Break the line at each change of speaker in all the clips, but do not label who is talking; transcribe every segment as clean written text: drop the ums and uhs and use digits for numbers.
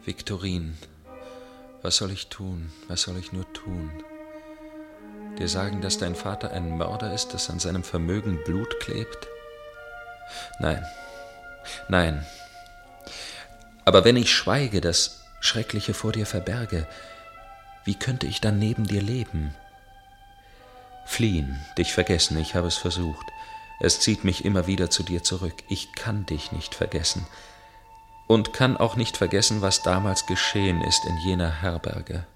Viktorin, was soll ich tun? Was soll ich nur tun? Dir sagen, dass dein Vater ein Mörder ist, dass an seinem Vermögen Blut klebt? Nein, nein. Aber wenn ich schweige, das Schreckliche vor dir verberge, wie könnte ich dann neben dir leben? Fliehen, dich vergessen, ich habe es versucht. Es zieht mich immer wieder zu dir zurück. Ich kann dich nicht vergessen und kann auch nicht vergessen, was damals geschehen ist in jener Herberge.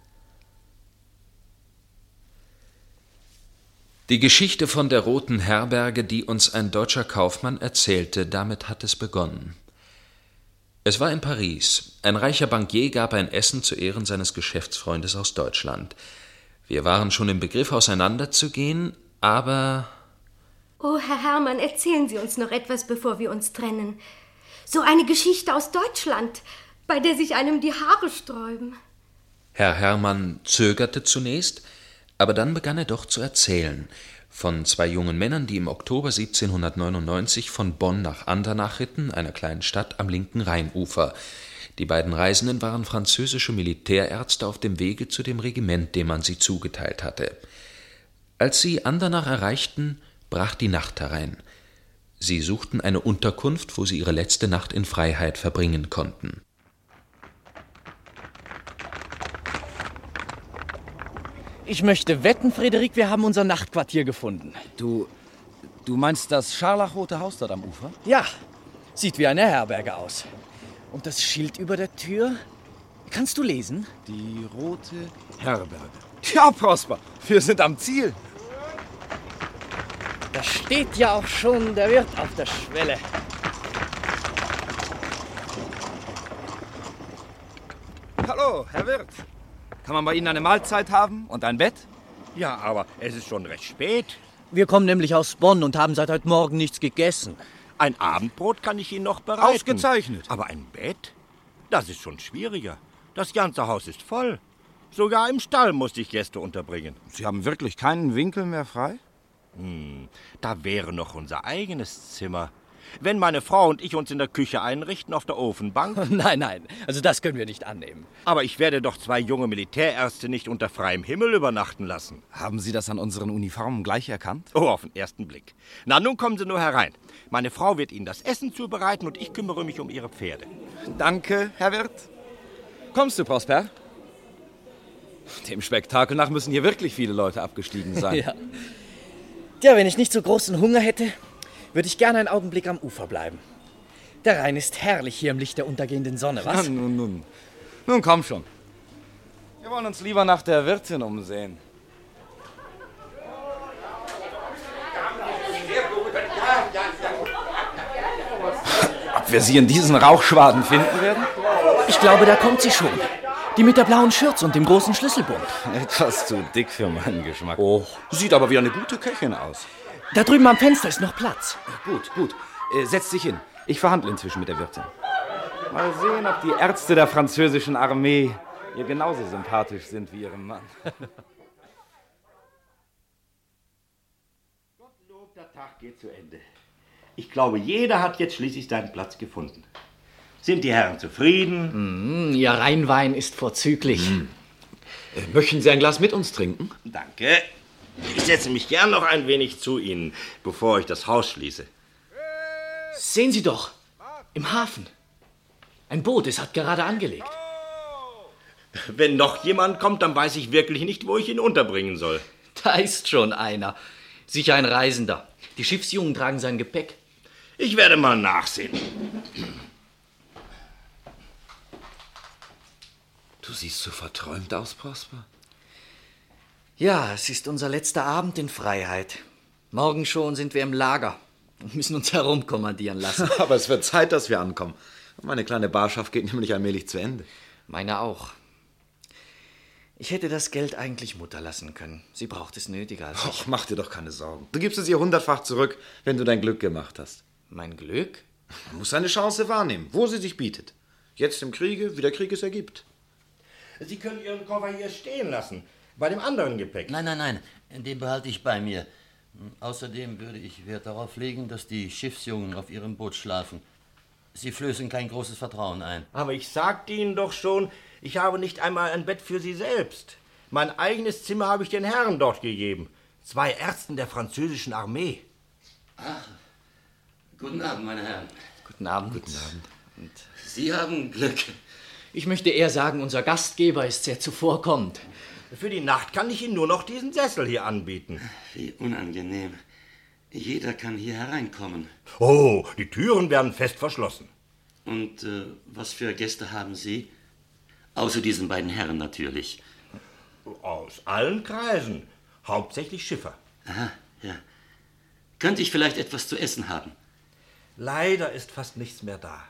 Die Geschichte von der Roten Herberge, die uns ein deutscher Kaufmann erzählte, damit hat es begonnen. Es war in Paris. Ein reicher Bankier gab ein Essen zu Ehren seines Geschäftsfreundes aus Deutschland. Wir waren schon im Begriff, auseinanderzugehen, aber...
Oh, Herr Hermann, erzählen Sie uns noch etwas, bevor wir uns trennen. So eine Geschichte aus Deutschland, bei der sich einem die Haare sträuben.
Herr Hermann zögerte zunächst, aber dann begann er doch zu erzählen. Von zwei jungen Männern, die im Oktober 1799 von Bonn nach Andernach ritten, einer kleinen Stadt am linken Rheinufer. Die beiden Reisenden waren französische Militärärzte auf dem Wege zu dem Regiment, dem man sie zugeteilt hatte. Als sie Andernach erreichten, brach die Nacht herein. Sie suchten eine Unterkunft, wo sie ihre letzte Nacht in Freiheit verbringen konnten.
Ich möchte wetten, Frederik, wir haben unser Nachtquartier gefunden.
Du meinst das scharlachrote Haus dort am Ufer?
Ja, sieht wie eine Herberge aus. Und das Schild über der Tür? Kannst du lesen?
Die Rote Herberge. Ja, Prosper, wir sind am Ziel.
Da steht ja auch schon der Wirt auf der Schwelle.
Hallo, Herr Wirt. Kann man bei Ihnen eine Mahlzeit haben und ein Bett?
Ja, aber es ist schon recht spät.
Wir kommen nämlich aus Bonn und haben seit heute Morgen nichts gegessen.
Ein Abendbrot kann ich Ihnen noch bereiten.
Ausgezeichnet.
Aber ein Bett? Das ist schon schwieriger. Das ganze Haus ist voll. Sogar im Stall musste ich Gäste unterbringen.
Sie haben wirklich keinen Winkel mehr frei?
Da wäre noch unser eigenes Zimmer. Wenn meine Frau und ich uns in der Küche einrichten, auf der Ofenbank.
Nein, also das können wir nicht annehmen.
Aber ich werde doch zwei junge Militärärzte nicht unter freiem Himmel übernachten lassen.
Haben Sie das an unseren Uniformen gleich erkannt?
Oh, auf den ersten Blick. Na, nun kommen Sie nur herein. Meine Frau wird Ihnen das Essen zubereiten und ich kümmere mich um Ihre Pferde.
Danke, Herr Wirt. Kommst du, Prosper? Dem Spektakel nach müssen hier wirklich viele Leute abgestiegen sein.
Ja, wenn ich nicht so großen Hunger hätte, würde ich gerne einen Augenblick am Ufer bleiben. Der Rhein ist herrlich hier im Licht der untergehenden Sonne, was?
Ja, nun komm schon. Wir wollen uns lieber nach der Wirtin umsehen. Ob wir sie in diesen Rauchschwaden finden werden?
Ich glaube, da kommt sie schon. Die mit der blauen Schürze und dem großen Schlüsselbund.
Etwas zu dick für meinen Geschmack. Oh, sieht aber wie eine gute Köchin aus.
Da drüben am Fenster ist noch Platz.
Gut. Setz dich hin. Ich verhandle inzwischen mit der Wirtin. Mal sehen, ob die Ärzte der französischen Armee ihr genauso sympathisch sind wie ihrem Mann.
Gottlob, der Tag geht zu Ende. Ich glaube, jeder hat jetzt schließlich seinen Platz gefunden. Sind die Herren zufrieden?
Ihr Rheinwein ist vorzüglich.
Möchten Sie ein Glas mit uns trinken?
Danke. Ich setze mich gern noch ein wenig zu Ihnen, bevor ich das Haus schließe.
Sehen Sie doch, im Hafen. Ein Boot, es hat gerade angelegt.
Wenn noch jemand kommt, dann weiß ich wirklich nicht, wo ich ihn unterbringen soll.
Da ist schon einer. Sicher ein Reisender. Die Schiffsjungen tragen sein Gepäck.
Ich werde mal nachsehen.
Du siehst so verträumt aus, Prosper.
Ja, es ist unser letzter Abend in Freiheit. Morgen schon sind wir im Lager und müssen uns herumkommandieren lassen.
Aber es wird Zeit, dass wir ankommen. Meine kleine Barschaft geht nämlich allmählich zu Ende.
Meine auch. Ich hätte das Geld eigentlich Mutter lassen können. Sie braucht es nötiger als ich.
Och, mach dir doch keine Sorgen. Du gibst es ihr 100-fach zurück, wenn du dein Glück gemacht hast.
Mein Glück?
Man muss seine Chance wahrnehmen, wo sie sich bietet. Jetzt im Kriege, wie der Krieg es ergibt.
Sie können Ihren Koffer hier stehen lassen, bei dem anderen Gepäck.
Nein, den behalte ich bei mir. Außerdem würde ich Wert darauf legen, dass die Schiffsjungen auf ihrem Boot schlafen. Sie flößen kein großes Vertrauen ein.
Aber ich sagte Ihnen doch schon, ich habe nicht einmal ein Bett für Sie selbst. Mein eigenes Zimmer habe ich den Herren dort gegeben. 2 Ärzten der französischen Armee.
Ach, guten Abend, meine Herren.
Guten Abend.
Guten Abend.
Und
Sie haben Glück.
ich möchte eher sagen, unser Gastgeber ist sehr zuvorkommend.
Für die Nacht kann ich Ihnen nur noch diesen Sessel hier anbieten.
Wie unangenehm. Jeder kann hier hereinkommen.
Oh, die Türen werden fest verschlossen.
Und was für Gäste haben Sie? Außer diesen beiden Herren natürlich.
Aus allen Kreisen. Hauptsächlich Schiffer.
Aha, ja. Könnte ich vielleicht etwas zu essen haben?
Leider ist fast nichts mehr da.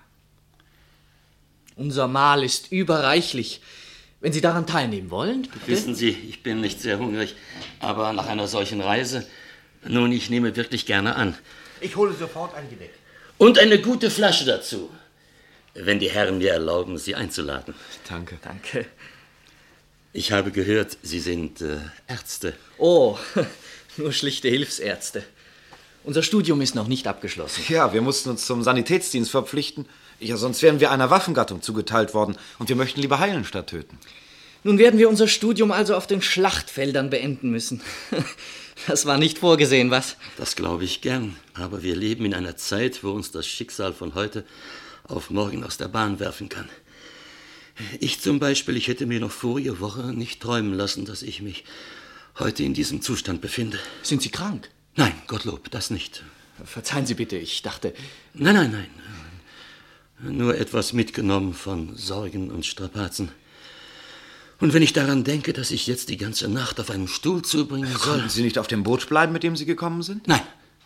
Unser Mahl ist überreichlich. Wenn Sie daran teilnehmen wollen, bitte.
Wissen Sie, ich bin nicht sehr hungrig, aber nach einer solchen Reise, nun, ich nehme wirklich gerne an.
Ich hole sofort ein Gedeck.
Und eine gute Flasche dazu, wenn die Herren mir erlauben, Sie einzuladen.
Danke.
Danke.
Ich habe gehört, Sie sind Ärzte.
Oh, nur schlichte Hilfsärzte. Unser Studium ist noch nicht abgeschlossen.
Ja, wir mussten uns zum Sanitätsdienst verpflichten. Ja, sonst wären wir einer Waffengattung zugeteilt worden. Und wir möchten lieber heilen statt töten.
Nun werden wir unser Studium also auf den Schlachtfeldern beenden müssen. Das war nicht vorgesehen, was?
Das glaube ich gern. Aber wir leben in einer Zeit, wo uns das Schicksal von heute auf morgen aus der Bahn werfen kann. Ich zum Beispiel, ich hätte mir noch vorige Woche nicht träumen lassen, dass ich mich heute in diesem Zustand befinde.
Sind Sie krank?
Nein, Gottlob, das nicht.
Verzeihen Sie bitte, ich dachte...
Nein. Nur etwas mitgenommen von Sorgen und Strapazen. Und wenn ich daran denke, dass ich jetzt die ganze Nacht auf einem Stuhl zubringen soll...
Konnten Sie nicht auf dem Boot bleiben, mit dem Sie gekommen sind?
Nein.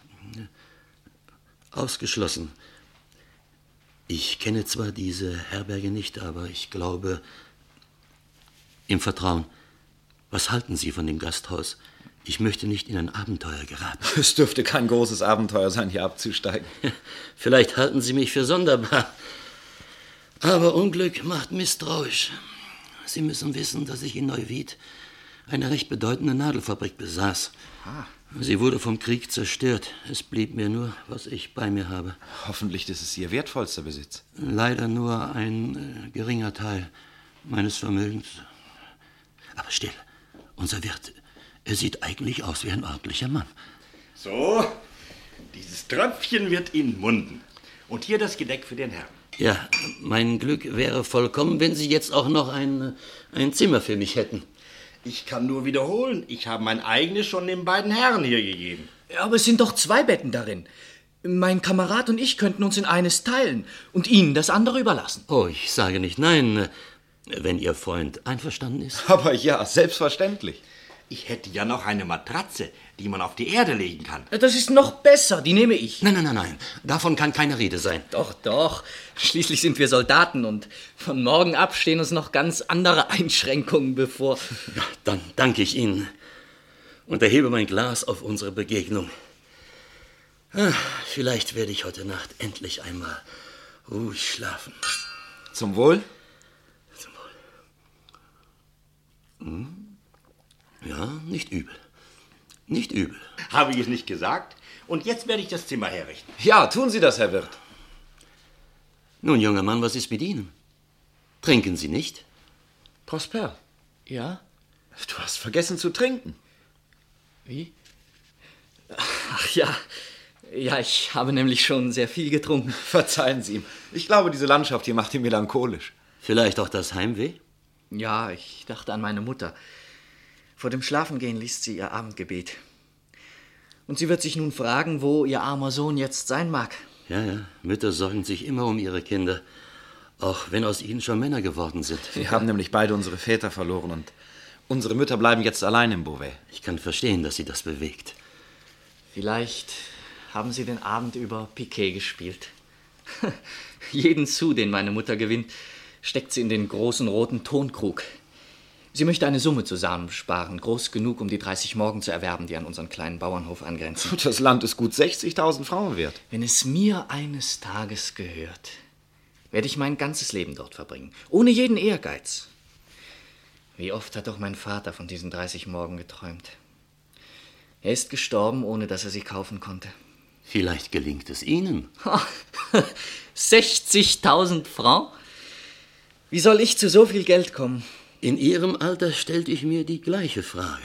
Ausgeschlossen. Ich kenne zwar diese Herberge nicht, aber ich glaube, im Vertrauen. Was halten Sie von dem Gasthaus? Ich möchte nicht in ein Abenteuer geraten.
Es dürfte kein großes Abenteuer sein, hier abzusteigen.
Vielleicht halten Sie mich für sonderbar. Aber Unglück macht misstrauisch. Sie müssen wissen, dass ich in Neuwied eine recht bedeutende Nadelfabrik besaß. Sie wurde vom Krieg zerstört. Es blieb mir nur, was ich bei mir habe.
Hoffentlich ist es Ihr wertvollster Besitz.
Leider nur ein geringer Teil meines Vermögens. Aber still, unser Wirt, er sieht eigentlich aus wie ein ordentlicher Mann.
So, dieses Tröpfchen wird Ihnen munden. Und hier das Gedeck für den Herrn.
Ja, mein Glück wäre vollkommen, wenn Sie jetzt auch noch ein Zimmer für mich hätten.
Ich kann nur wiederholen, ich habe mein eigenes schon den beiden Herren hier gegeben.
Aber es sind doch 2 Betten darin. Mein Kamerad und ich könnten uns in eines teilen und Ihnen das andere überlassen.
Oh, ich sage nicht nein, wenn Ihr Freund einverstanden ist.
Aber ja, selbstverständlich.
Ich hätte ja noch eine Matratze, die man auf die Erde legen kann.
Das ist noch besser, die nehme ich.
Nein. Davon kann keine Rede sein.
Doch. Schließlich sind wir Soldaten und von morgen ab stehen uns noch ganz andere Einschränkungen bevor.
Ja, dann danke ich Ihnen und erhebe mein Glas auf unsere Begegnung. Vielleicht werde ich heute Nacht endlich einmal ruhig schlafen.
Zum Wohl?
Zum Wohl. Ja, nicht übel. Nicht übel.
Habe ich es nicht gesagt? Und jetzt werde ich das Zimmer herrichten.
Ja, tun Sie das, Herr Wirt.
Nun, junger Mann, was ist mit Ihnen? Trinken Sie nicht?
Prosper,
Ja?
du hast vergessen zu trinken.
Wie? Ach ja. Ja, ich habe nämlich schon sehr viel getrunken.
Verzeihen Sie ihm. Ich glaube, diese Landschaft hier macht ihn melancholisch.
Vielleicht auch das Heimweh?
Ja, ich dachte an meine Mutter. Vor dem Schlafengehen liest sie ihr Abendgebet. Und sie wird sich nun fragen, wo ihr armer Sohn jetzt sein mag.
Ja, Mütter sorgen sich immer um ihre Kinder, auch wenn aus ihnen schon Männer geworden sind.
Wir haben nämlich beide unsere Väter verloren und unsere Mütter bleiben jetzt allein im Beauvais.
Ich kann verstehen, dass sie das bewegt.
Vielleicht haben sie den Abend über Piquet gespielt. Jeden Sou, den meine Mutter gewinnt, steckt sie in den großen roten Tonkrug. Sie möchte eine Summe zusammensparen, groß genug, um die 30 Morgen zu erwerben, die an unseren kleinen Bauernhof angrenzen.
Das Land ist gut 60.000 Frauen wert.
Wenn es mir eines Tages gehört, werde ich mein ganzes Leben dort verbringen, ohne jeden Ehrgeiz. Wie oft hat doch mein Vater von diesen 30 Morgen geträumt. Er ist gestorben, ohne dass er sie kaufen konnte.
Vielleicht gelingt es Ihnen.
60.000 Francs? Wie soll ich zu so viel Geld kommen?
In Ihrem Alter stellte ich mir die gleiche Frage.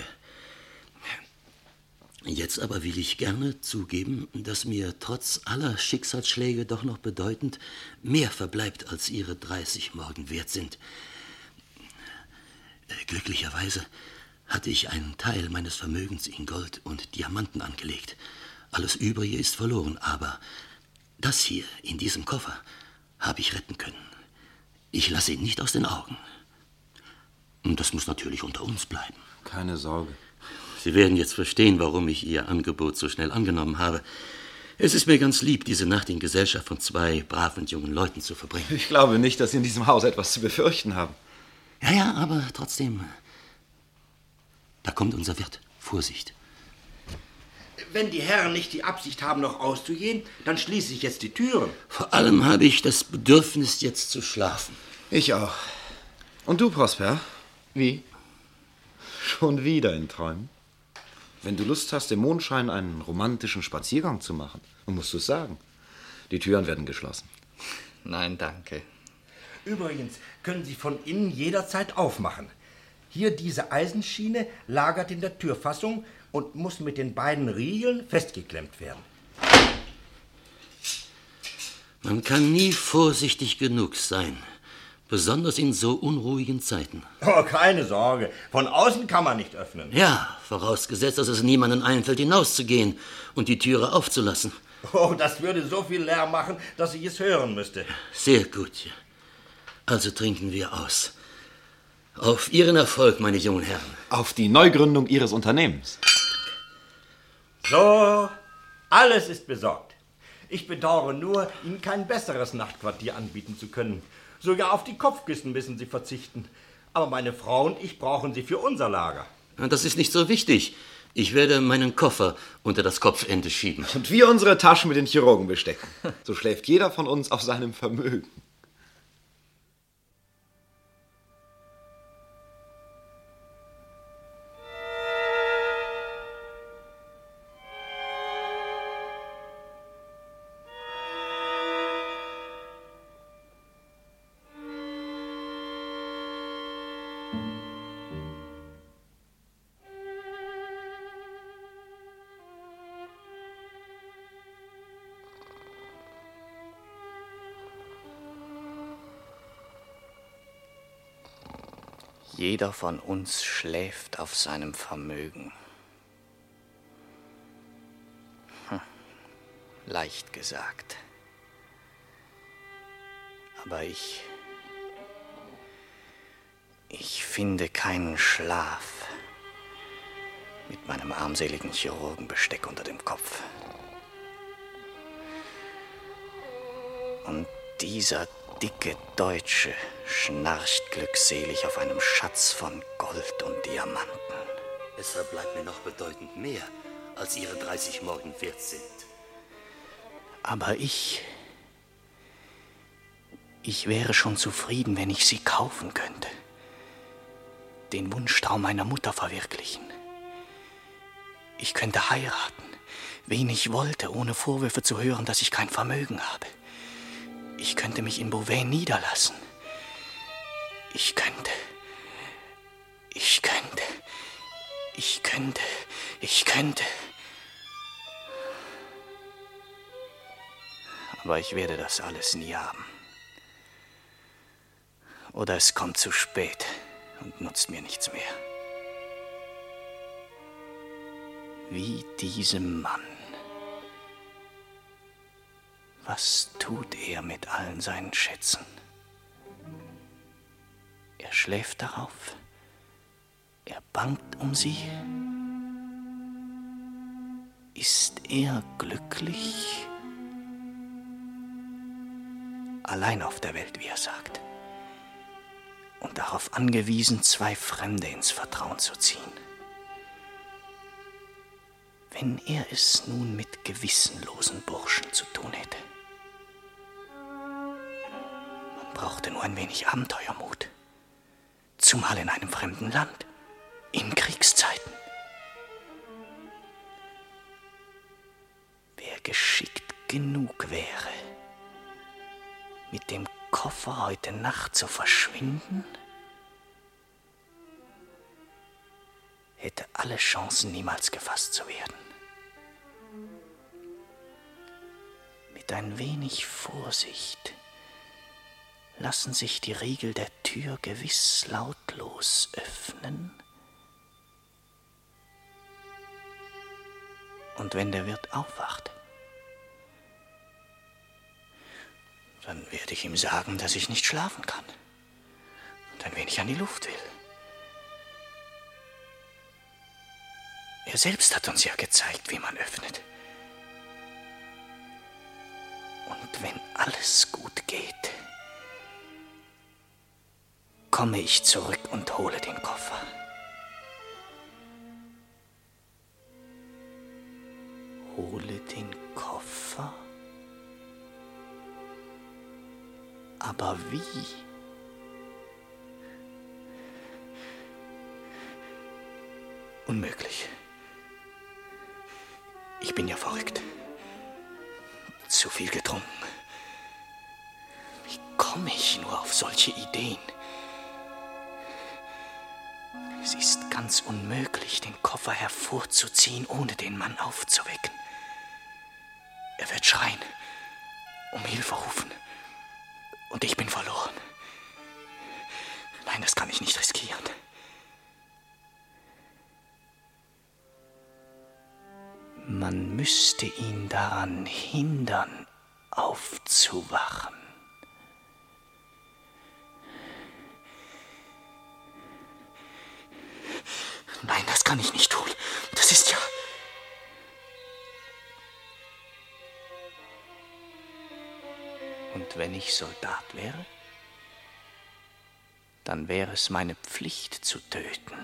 Jetzt aber will ich gerne zugeben, dass mir trotz aller Schicksalsschläge doch noch bedeutend mehr verbleibt, als Ihre 30 Morgen wert sind. Glücklicherweise hatte ich einen Teil meines Vermögens in Gold und Diamanten angelegt. Alles Übrige ist verloren, aber das hier in diesem Koffer habe ich retten können. Ich lasse ihn nicht aus den Augen. Und das muss natürlich unter uns bleiben.
Keine Sorge.
Sie werden jetzt verstehen, warum ich Ihr Angebot so schnell angenommen habe. Es ist mir ganz lieb, diese Nacht in Gesellschaft von 2 braven jungen Leuten zu verbringen.
Ich glaube nicht, dass Sie in diesem Haus etwas zu befürchten haben.
Ja, aber trotzdem. Da kommt unser Wirt. Vorsicht.
Wenn die Herren nicht die Absicht haben, noch auszugehen, dann schließe ich jetzt die Türen.
Vor allem habe ich das Bedürfnis, jetzt zu schlafen.
Ich auch. Und du, Prosper?
Wie?
Schon wieder in Träumen? Wenn du Lust hast, im Mondschein einen romantischen Spaziergang zu machen, dann musst du es sagen. Die Türen werden geschlossen.
Nein, danke.
Übrigens können Sie von innen jederzeit aufmachen. Hier diese Eisenschiene lagert in der Türfassung und muss mit den beiden Riegeln festgeklemmt werden.
Man kann nie vorsichtig genug sein. Besonders in so unruhigen Zeiten.
Oh, keine Sorge. Von außen kann man nicht öffnen.
Ja, vorausgesetzt, dass es niemandem einfällt, hinauszugehen und die Türe aufzulassen.
Oh, das würde so viel Lärm machen, dass ich es hören müsste.
Sehr gut. Also trinken wir aus. Auf Ihren Erfolg, meine jungen Herren.
Auf die Neugründung Ihres Unternehmens.
So, alles ist besorgt. Ich bedauere nur, Ihnen kein besseres Nachtquartier anbieten zu können. Sogar auf die Kopfkissen müssen Sie verzichten. Aber meine Frau und ich brauchen sie für unser Lager.
Das ist nicht so wichtig. Ich werde meinen Koffer unter das Kopfende schieben.
Und wir unsere Taschen mit den Chirurgen bestecken. So schläft jeder von uns auf seinem Vermögen.
Jeder von uns schläft auf seinem Vermögen. Leicht gesagt. Aber ich finde keinen Schlaf mit meinem armseligen Chirurgenbesteck unter dem Kopf. Und dieser dicke Deutsche schnarcht glückselig auf einem Schatz von Gold und Diamanten.
Es verbleibt mir noch bedeutend mehr, als Ihre 30 Morgen wert sind.
Aber ich wäre schon zufrieden, wenn ich sie kaufen könnte. Den Wunschtraum meiner Mutter verwirklichen. Ich könnte heiraten, wen ich wollte, ohne Vorwürfe zu hören, dass ich kein Vermögen habe. Ich könnte mich in Beauvais niederlassen. Ich könnte. Aber ich werde das alles nie haben. Oder es kommt zu spät und nutzt mir nichts mehr. Wie diesem Mann. Was tut er mit allen seinen Schätzen? Er schläft darauf. Er bangt um sie. Ist er glücklich? Allein auf der Welt, wie er sagt. Und darauf angewiesen, 2 Fremde ins Vertrauen zu ziehen. Wenn er es nun mit gewissenlosen Burschen zu tun hätte. Man brauchte nur ein wenig Abenteuermut. Zumal in einem fremden Land, in Kriegszeiten. Wer geschickt genug wäre, mit dem Koffer heute Nacht zu verschwinden, hätte alle Chancen, niemals gefasst zu werden. Mit ein wenig Vorsicht lassen sich die Riegel der Tür gewiss lautlos öffnen. Und wenn der Wirt aufwacht, dann werde ich ihm sagen, dass ich nicht schlafen kann und ein wenig an die Luft will. Er selbst hat uns ja gezeigt, wie man öffnet. Und wenn alles gut geht, komme ich zurück und hole den Koffer. Hole den Koffer? Aber wie? Unmöglich. Ich bin ja verrückt. Zu viel getrunken. Wie komme ich nur auf solche Ideen? Es ist ganz unmöglich, den Koffer hervorzuziehen, ohne den Mann aufzuwecken. Er wird schreien, um Hilfe rufen. Und ich bin verloren. Nein, das kann ich nicht riskieren. Man müsste ihn daran hindern, aufzuwachen. Nein, das kann ich nicht tun. Das ist ja... Und wenn ich Soldat wäre, dann wäre es meine Pflicht zu töten.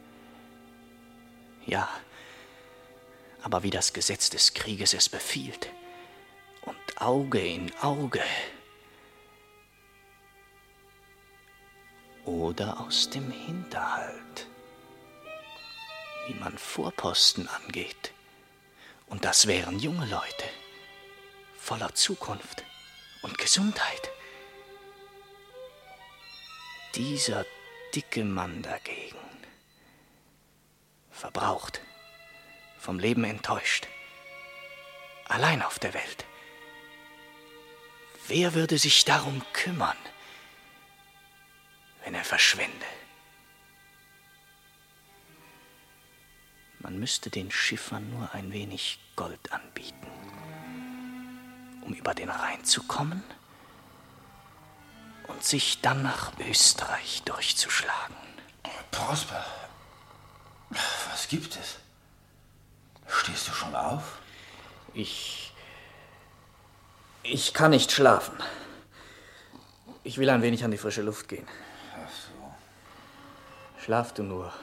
Ja, aber wie das Gesetz des Krieges es befiehlt. Und Auge in Auge. Oder aus dem Hinterhalt. Wie man Vorposten angeht. Und das wären junge Leute, voller Zukunft und Gesundheit. Dieser dicke Mann dagegen, verbraucht, vom Leben enttäuscht, allein auf der Welt. Wer würde sich darum kümmern, wenn er verschwände? Man müsste den Schiffern nur ein wenig Gold anbieten, um über den Rhein zu kommen und sich dann nach Österreich durchzuschlagen.
Prosper, was gibt es? Stehst du schon auf?
Ich kann nicht schlafen. Ich will ein wenig an die frische Luft gehen.
Ach so.
Schlaf du nur.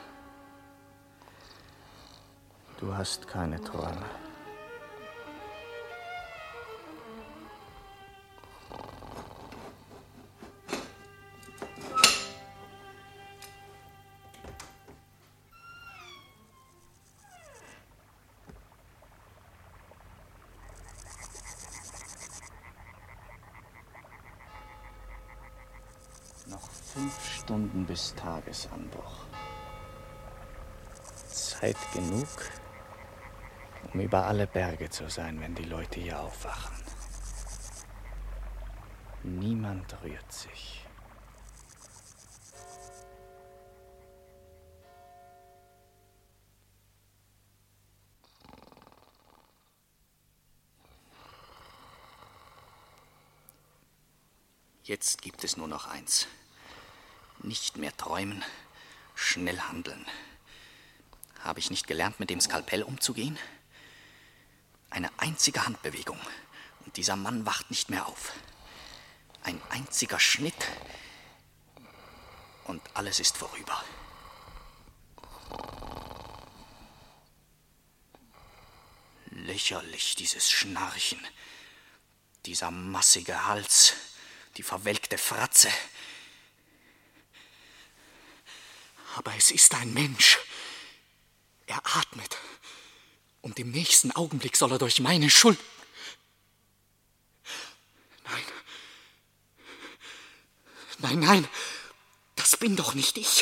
Du hast keine Träume. Noch 5 Stunden bis Tagesanbruch. Zeit genug, um über alle Berge zu sein, wenn die Leute hier aufwachen. Niemand rührt sich. Jetzt gibt es nur noch eins. Nicht mehr träumen, schnell handeln. Habe ich nicht gelernt, mit dem Skalpell umzugehen? Eine einzige Handbewegung und dieser Mann wacht nicht mehr auf. Ein einziger Schnitt und alles ist vorüber. Lächerlich, dieses Schnarchen, dieser massige Hals, die verwelkte Fratze. Aber es ist ein Mensch. Er atmet. Und im nächsten Augenblick soll er durch meine Schuld... Nein, nein, das bin doch nicht ich.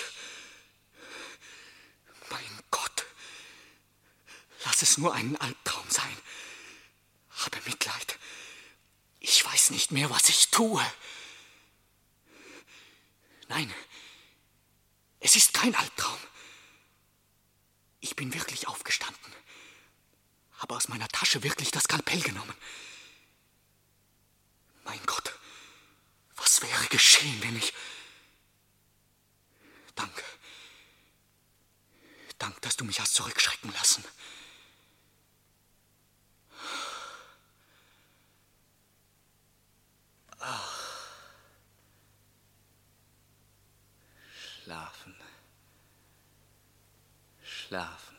Mein Gott, lass es nur einen Albtraum sein. Habe Mitleid. Ich weiß nicht mehr, was ich tue. Nein, es ist kein Albtraum. Ich bin wirklich aufgestanden, habe aus meiner Tasche wirklich das Skalpell genommen. Mein Gott, was wäre geschehen, wenn ich... Danke. Danke, dass du mich hast zurückschrecken lassen. Schlafen. Schlafen.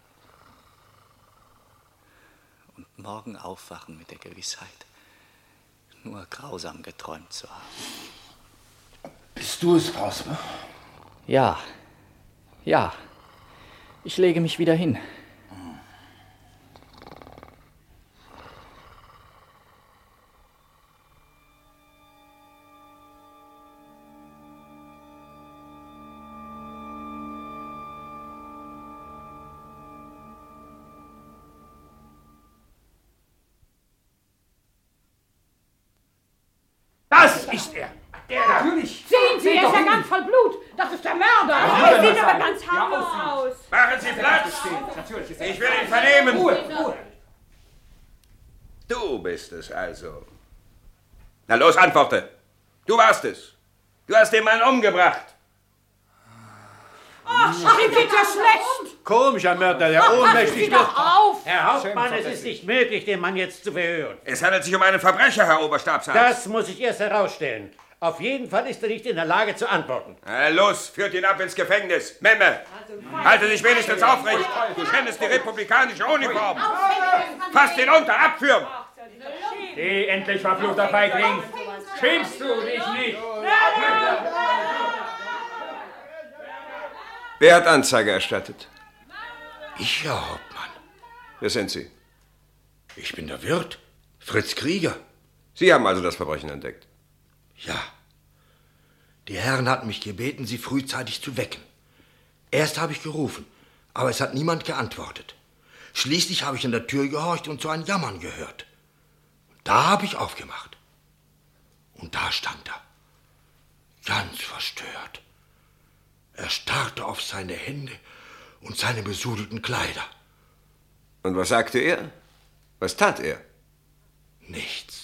Und morgen aufwachen mit der Gewissheit, nur grausam geträumt zu haben.
Bist du es, Prosper?
Ja. Ja. Ich lege mich wieder hin.
Das ist er!
Natürlich! Sehen Sie, er ist ja ganz voll Blut! Das ist der Mörder! Er sieht aber ganz harmlos aus!
Machen Sie Platz! Ich will ihn vernehmen!
Ruhe!
Du bist es also. Na los, antworte! Du warst es! Du hast den Mann umgebracht!
Ach, ihm geht ja schlecht!
Komischer Mörder, der ohnmächtig wird.
Auf!
Herr Hauptmann, es ist nicht möglich, den Mann jetzt zu verhören.
Es handelt sich um einen Verbrecher, Herr Oberstabsarzt.
Das muss ich erst herausstellen. Auf jeden Fall ist er nicht in der Lage zu antworten.
Los, führt ihn ab ins Gefängnis. Memme, halte dich wenigstens aufrecht. Du schändest die republikanische Uniform. Fasst ihn unter, abführen.
Geh endlich, verfluchter Feigling. Schämst du dich nicht?
Wer hat Anzeige erstattet?
Ich, Herr Hauptmann.
Wer sind Sie?
Ich bin der Wirt, Fritz Krieger.
Sie haben also das Verbrechen entdeckt?
Ja. Die Herren hatten mich gebeten, Sie frühzeitig zu wecken. Erst habe ich gerufen, aber es hat niemand geantwortet. Schließlich habe ich an der Tür gehorcht und so ein Jammern gehört. Da habe ich aufgemacht. Und da stand er, ganz verstört. Er starrte auf seine Hände und seine besudelten Kleider.
Und was sagte er? Was tat er?
Nichts.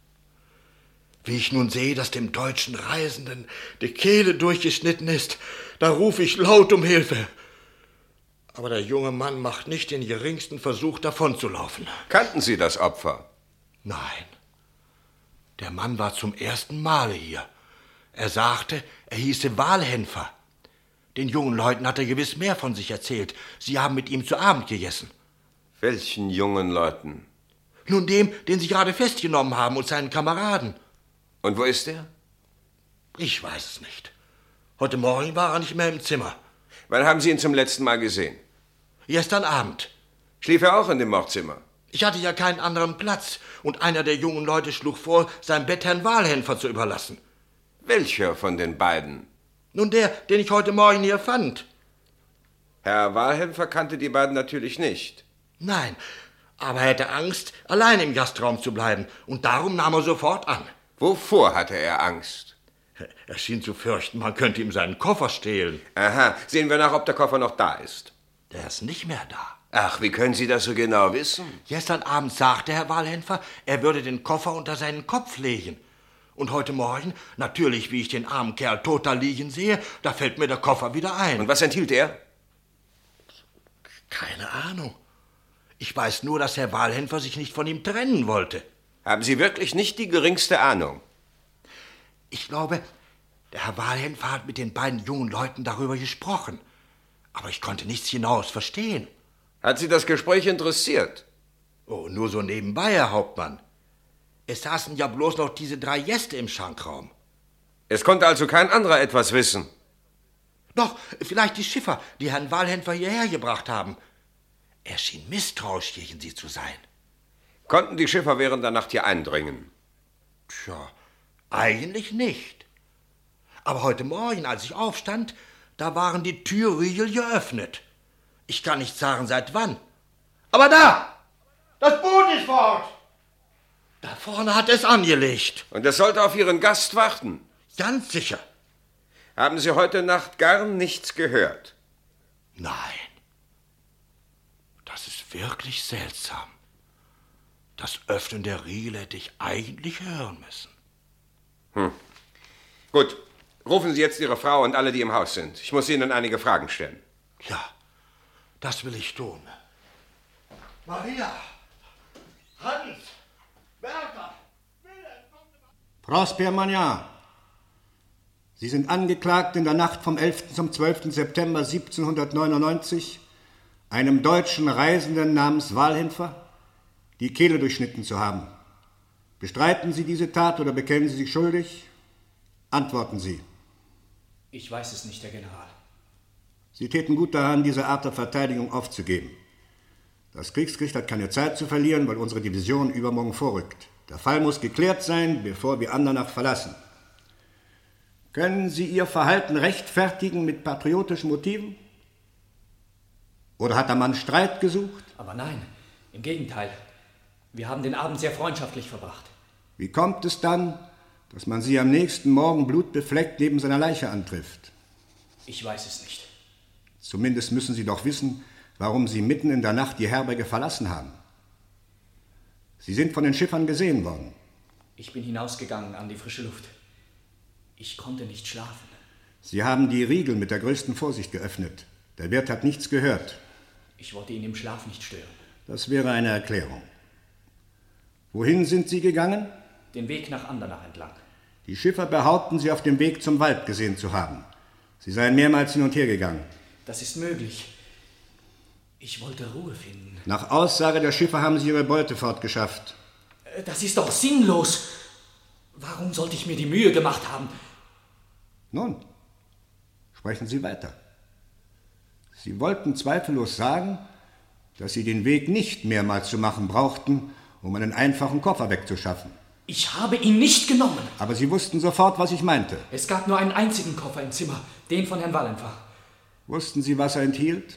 Wie ich nun sehe, dass dem deutschen Reisenden die Kehle durchgeschnitten ist, da rufe ich laut um Hilfe. Aber der junge Mann macht nicht den geringsten Versuch, davonzulaufen.
Kannten Sie das Opfer?
Nein. Der Mann war zum ersten Male hier. Er sagte, er hieße Walhenfer. Den jungen Leuten hat er gewiss mehr von sich erzählt. Sie haben mit ihm zu Abend gegessen.
Welchen jungen Leuten?
Nun dem, den Sie gerade festgenommen haben und seinen Kameraden.
Und wo ist er?
Ich weiß es nicht. Heute Morgen war er nicht mehr im Zimmer.
Wann haben Sie ihn zum letzten Mal gesehen?
Gestern Abend.
Schlief er auch in dem Mordzimmer?
Ich hatte ja keinen anderen Platz und einer der jungen Leute schlug vor, sein Bett Herrn Walhenfer zu überlassen.
Welcher von den beiden?
Nun der, den ich heute Morgen hier fand.
Herr Walhenfer kannte die beiden natürlich nicht.
Nein, aber er hatte Angst, allein im Gastraum zu bleiben und darum nahm er sofort an.
Wovor hatte er Angst?
Er schien zu fürchten, man könnte ihm seinen Koffer stehlen.
Aha, sehen wir nach, ob der Koffer noch da ist.
Der ist nicht mehr da.
Ach, wie können Sie das so genau wissen?
Gestern Abend sagte Herr Walhenfer, er würde den Koffer unter seinen Kopf legen. Und heute Morgen, natürlich, wie ich den armen Kerl tot da liegen sehe, da fällt mir der Koffer wieder ein.
Und was enthielt er?
Keine Ahnung. Ich weiß nur, dass Herr Walhenfer sich nicht von ihm trennen wollte.
Haben Sie wirklich nicht die geringste Ahnung?
Ich glaube, der Herr Walhenfer hat mit den beiden jungen Leuten darüber gesprochen. Aber ich konnte nichts genaues verstehen.
Hat Sie das Gespräch interessiert?
Oh, nur so nebenbei, Herr Hauptmann. Es saßen ja bloß noch diese 3 Gäste im Schankraum.
Es konnte also kein anderer etwas wissen?
Doch, vielleicht die Schiffer, die Herrn Walhenfer hierher gebracht haben. Er schien misstrauisch gegen sie zu sein.
Konnten die Schiffer während der Nacht hier eindringen?
Tja, eigentlich nicht. Aber heute Morgen, als ich aufstand, da waren die Türriegel geöffnet. Ich kann nicht sagen, seit wann. Aber da! Das Boot ist fort! Da vorne hat es angelegt.
Und es sollte auf Ihren Gast warten?
Ganz sicher.
Haben Sie heute Nacht gar nichts gehört?
Nein. Das ist wirklich seltsam. Das Öffnen der Riegel hätte ich eigentlich hören müssen.
Gut, rufen Sie jetzt Ihre Frau und alle, die im Haus sind. Ich muss Ihnen einige Fragen stellen.
Ja, das will ich tun. Maria! Hans! Bertha!
Prosper Magnan, Sie sind angeklagt, in der Nacht vom 11. zum 12. September 1799 einem deutschen Reisenden namens Walhenfer die Kehle durchschnitten zu haben. Bestreiten Sie diese Tat oder bekennen Sie sich schuldig? Antworten Sie.
Ich weiß es nicht, Herr General.
Sie täten gut daran, diese Art der Verteidigung aufzugeben. Das Kriegsgericht hat keine Zeit zu verlieren, weil unsere Division übermorgen vorrückt. Der Fall muss geklärt sein, bevor wir Andernach verlassen. Können Sie Ihr Verhalten rechtfertigen mit patriotischen Motiven? Oder hat der Mann Streit gesucht?
Aber nein, im Gegenteil. Wir haben den Abend sehr freundschaftlich verbracht.
Wie kommt es dann, dass man Sie am nächsten Morgen blutbefleckt neben seiner Leiche antrifft?
Ich weiß es nicht.
Zumindest müssen Sie doch wissen, warum Sie mitten in der Nacht die Herberge verlassen haben. Sie sind von den Schiffern gesehen worden.
Ich bin hinausgegangen an die frische Luft. Ich konnte nicht schlafen.
Sie haben die Riegel mit der größten Vorsicht geöffnet. Der Wirt hat nichts gehört.
Ich wollte ihn im Schlaf nicht stören.
Das wäre eine Erklärung. Wohin sind Sie gegangen?
Den Weg nach Andernach entlang.
Die Schiffer behaupten, Sie auf dem Weg zum Wald gesehen zu haben. Sie seien mehrmals hin und her gegangen.
Das ist möglich. Ich wollte Ruhe finden.
Nach Aussage der Schiffer haben Sie Ihre Beute fortgeschafft.
Das ist doch sinnlos. Warum sollte ich mir die Mühe gemacht haben?
Nun, sprechen Sie weiter. Sie wollten zweifellos sagen, dass Sie den Weg nicht mehrmals zu machen brauchten, um einen einfachen Koffer wegzuschaffen.
Ich habe ihn nicht genommen.
Aber Sie wussten sofort, was ich meinte.
Es gab nur einen einzigen Koffer im Zimmer, den von Herrn Wallenfer.
Wussten Sie, was er enthielt?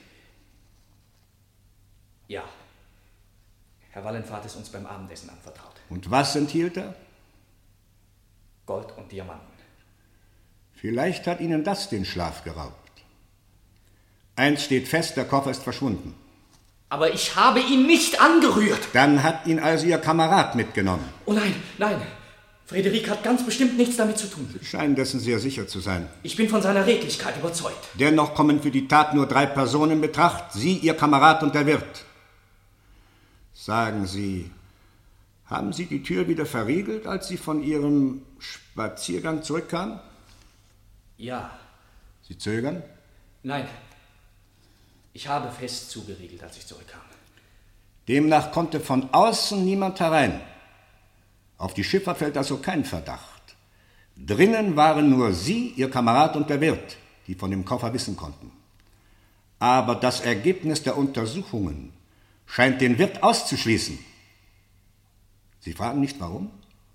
Ja. Herr Wallenfer hat es uns beim Abendessen anvertraut.
Und was enthielt er?
Gold und Diamanten.
Vielleicht hat Ihnen das den Schlaf geraubt. Eins steht fest, der Koffer ist verschwunden.
Aber ich habe ihn nicht angerührt.
Dann hat ihn also Ihr Kamerad mitgenommen.
Oh nein, nein. Frederik hat ganz bestimmt nichts damit zu tun.
Sie scheinen dessen sehr sicher zu sein.
Ich bin von seiner Redlichkeit überzeugt.
Dennoch kommen für die Tat nur 3 Personen in Betracht. Sie, Ihr Kamerad und der Wirt. Sagen Sie, haben Sie die Tür wieder verriegelt, als Sie von Ihrem Spaziergang zurückkamen?
Ja.
Sie zögern?
Nein. Ich habe fest zugeriegelt, als ich zurückkam.
Demnach konnte von außen niemand herein. Auf die Schiffer fällt also kein Verdacht. Drinnen waren nur Sie, Ihr Kamerad und der Wirt, die von dem Koffer wissen konnten. Aber das Ergebnis der Untersuchungen scheint den Wirt auszuschließen. Sie fragen nicht, warum?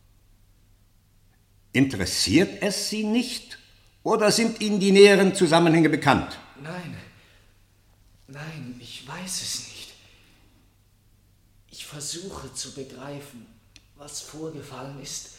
Interessiert es Sie nicht? Oder sind Ihnen die näheren Zusammenhänge bekannt?
Nein, ich weiß es nicht. Ich versuche zu begreifen, was vorgefallen ist.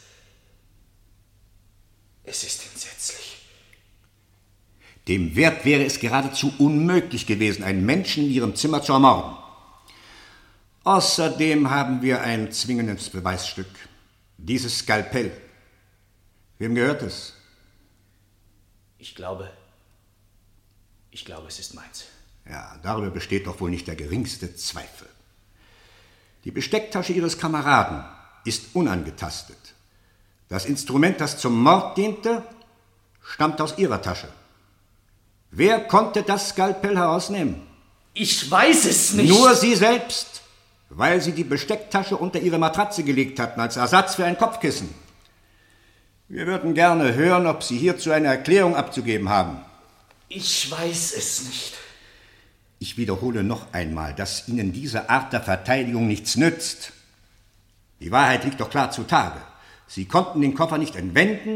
Es ist entsetzlich.
Dem Wirt wäre es geradezu unmöglich gewesen, einen Menschen in Ihrem Zimmer zu ermorden. Außerdem haben wir ein zwingendes Beweisstück. Dieses Skalpell. Wem gehört es?
Ich glaube, es ist meins.
Ja, darüber besteht doch wohl nicht der geringste Zweifel. Die Bestecktasche Ihres Kameraden ist unangetastet. Das Instrument, das zum Mord diente, stammt aus Ihrer Tasche. Wer konnte das Skalpell herausnehmen?
Ich weiß es nicht.
Nur Sie selbst, weil Sie die Bestecktasche unter Ihre Matratze gelegt hatten, als Ersatz für ein Kopfkissen. Wir würden gerne hören, ob Sie hierzu eine Erklärung abzugeben haben.
Ich weiß es nicht.
Ich wiederhole noch einmal, dass Ihnen diese Art der Verteidigung nichts nützt. Die Wahrheit liegt doch klar zutage. Sie konnten den Koffer nicht entwenden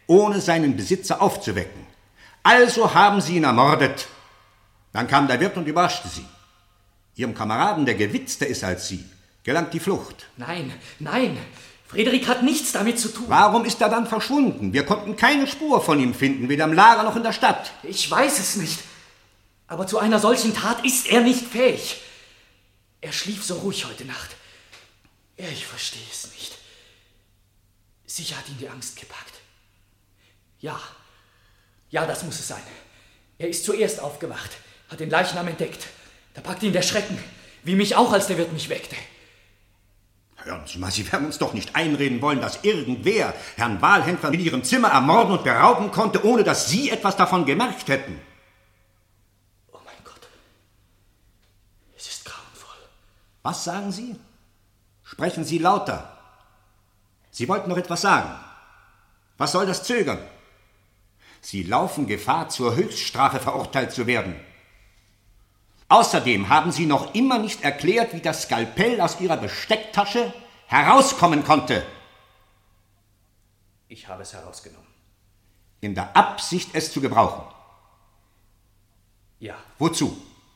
ohne seinen Besitzer aufzuwecken. Also haben Sie ihn ermordet. Dann kam der Wirt und überraschte Sie. Ihrem Kameraden, der gewitzter ist als Sie, gelang die Flucht.
Nein, nein, Frederik hat nichts damit zu tun.
Warum ist er dann verschwunden? Wir konnten keine Spur von ihm finden, weder im Lager noch in der Stadt.
Ich weiß es nicht. Aber zu einer solchen Tat ist er nicht fähig. Er schlief so ruhig heute Nacht. Ich verstehe es nicht. Sicher hat ihn die Angst gepackt. Ja, das muss es sein. Er ist zuerst aufgewacht, hat den Leichnam entdeckt. Da packte ihn der Schrecken, wie mich auch, als der Wirt mich weckte.
Hören Sie mal, Sie werden uns doch nicht einreden wollen, dass irgendwer Herrn Walhändler in Ihrem Zimmer ermorden und berauben konnte, ohne dass Sie etwas davon gemerkt hätten.
Oh mein Gott, es ist grauenvoll.
Was sagen Sie? Sprechen Sie lauter. Sie wollten noch etwas sagen. Was soll das Zögern? Sie laufen Gefahr, zur Höchststrafe verurteilt zu werden. Außerdem haben Sie noch immer nicht erklärt, wie das Skalpell aus Ihrer Bestecktasche herauskommen konnte.
Ich habe es herausgenommen.
In der Absicht, es zu gebrauchen.
Ja.
Wozu?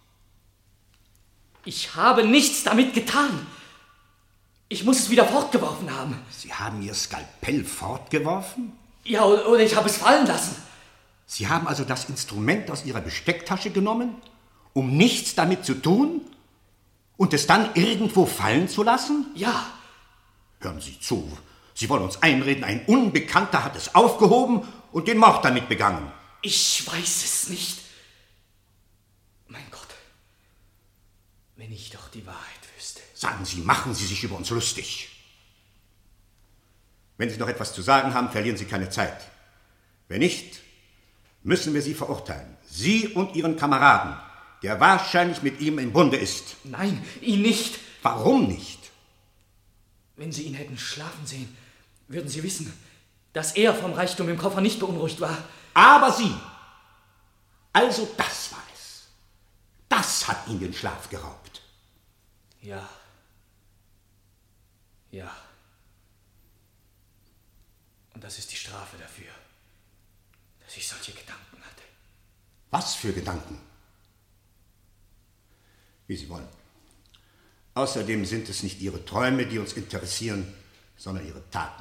Ich habe nichts damit getan. Ich muss es wieder fortgeworfen haben.
Sie haben Ihr Skalpell fortgeworfen?
Ja, oder ich habe es fallen lassen.
Sie haben also das Instrument aus Ihrer Bestecktasche genommen, um nichts damit zu tun und es dann irgendwo fallen zu lassen?
Ja.
Hören Sie zu. Sie wollen uns einreden, ein Unbekannter hat es aufgehoben und den Mord damit begangen.
Ich weiß es nicht. Mein Gott, wenn ich doch die Wahrheit wüsste.
Sagen Sie, machen Sie sich über uns lustig. Wenn Sie noch etwas zu sagen haben, verlieren Sie keine Zeit. Wenn nicht, müssen wir Sie verurteilen. Sie und Ihren Kameraden, der wahrscheinlich mit ihm im Bunde ist.
Nein, ihn nicht.
Warum nicht?
Wenn Sie ihn hätten schlafen sehen, würden Sie wissen, dass er vom Reichtum im Koffer nicht beunruhigt war.
Aber Sie! Also das war es. Das hat ihn den Schlaf geraubt.
Ja. Ja. Und das ist die Strafe dafür, dass ich solche Gedanken hatte.
Was für Gedanken? Wie Sie wollen. Außerdem sind es nicht Ihre Träume, die uns interessieren, sondern Ihre Taten.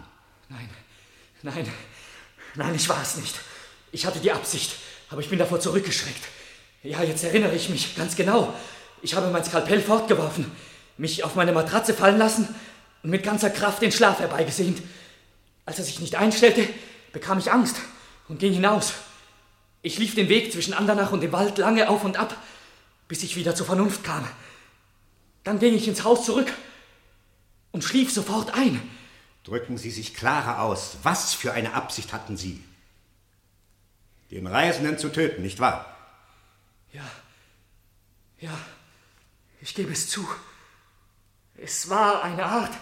Nein, ich war es nicht. Ich hatte die Absicht, aber ich bin davor zurückgeschreckt. Ja, jetzt erinnere ich mich ganz genau. Ich habe mein Skalpell fortgeworfen, mich auf meine Matratze fallen lassen und mit ganzer Kraft den Schlaf herbeigesehnt. Als er sich nicht einstellte, bekam ich Angst und ging hinaus. Ich lief den Weg zwischen Andernach und dem Wald lange auf und ab, bis ich wieder zur Vernunft kam. Dann ging ich ins Haus zurück und schlief sofort ein.
Drücken Sie sich klarer aus. Was für eine Absicht hatten Sie? Den Reisenden zu töten, nicht wahr?
Ja, ich gebe es zu. Es war eine Art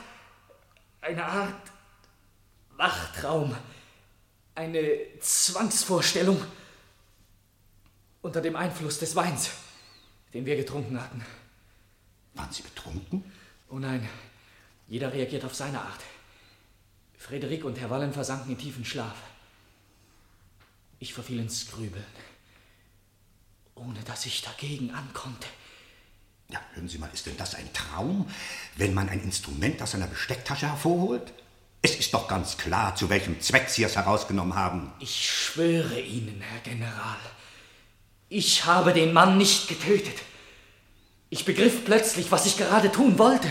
Wachtraum, eine Zwangsvorstellung unter dem Einfluss des Weins, den wir getrunken hatten.
Waren Sie betrunken?
Oh nein, jeder reagiert auf seine Art. Frederik und Herr Wallen versanken in tiefen Schlaf. Ich verfiel ins Grübeln, ohne dass ich dagegen ankonnte.
Ja, hören Sie mal, ist denn das ein Traum, wenn man ein Instrument aus seiner Bestecktasche hervorholt? Es ist doch ganz klar, zu welchem Zweck Sie es herausgenommen haben.
Ich schwöre Ihnen, Herr General, ich habe den Mann nicht getötet. Ich begriff plötzlich, was ich gerade tun wollte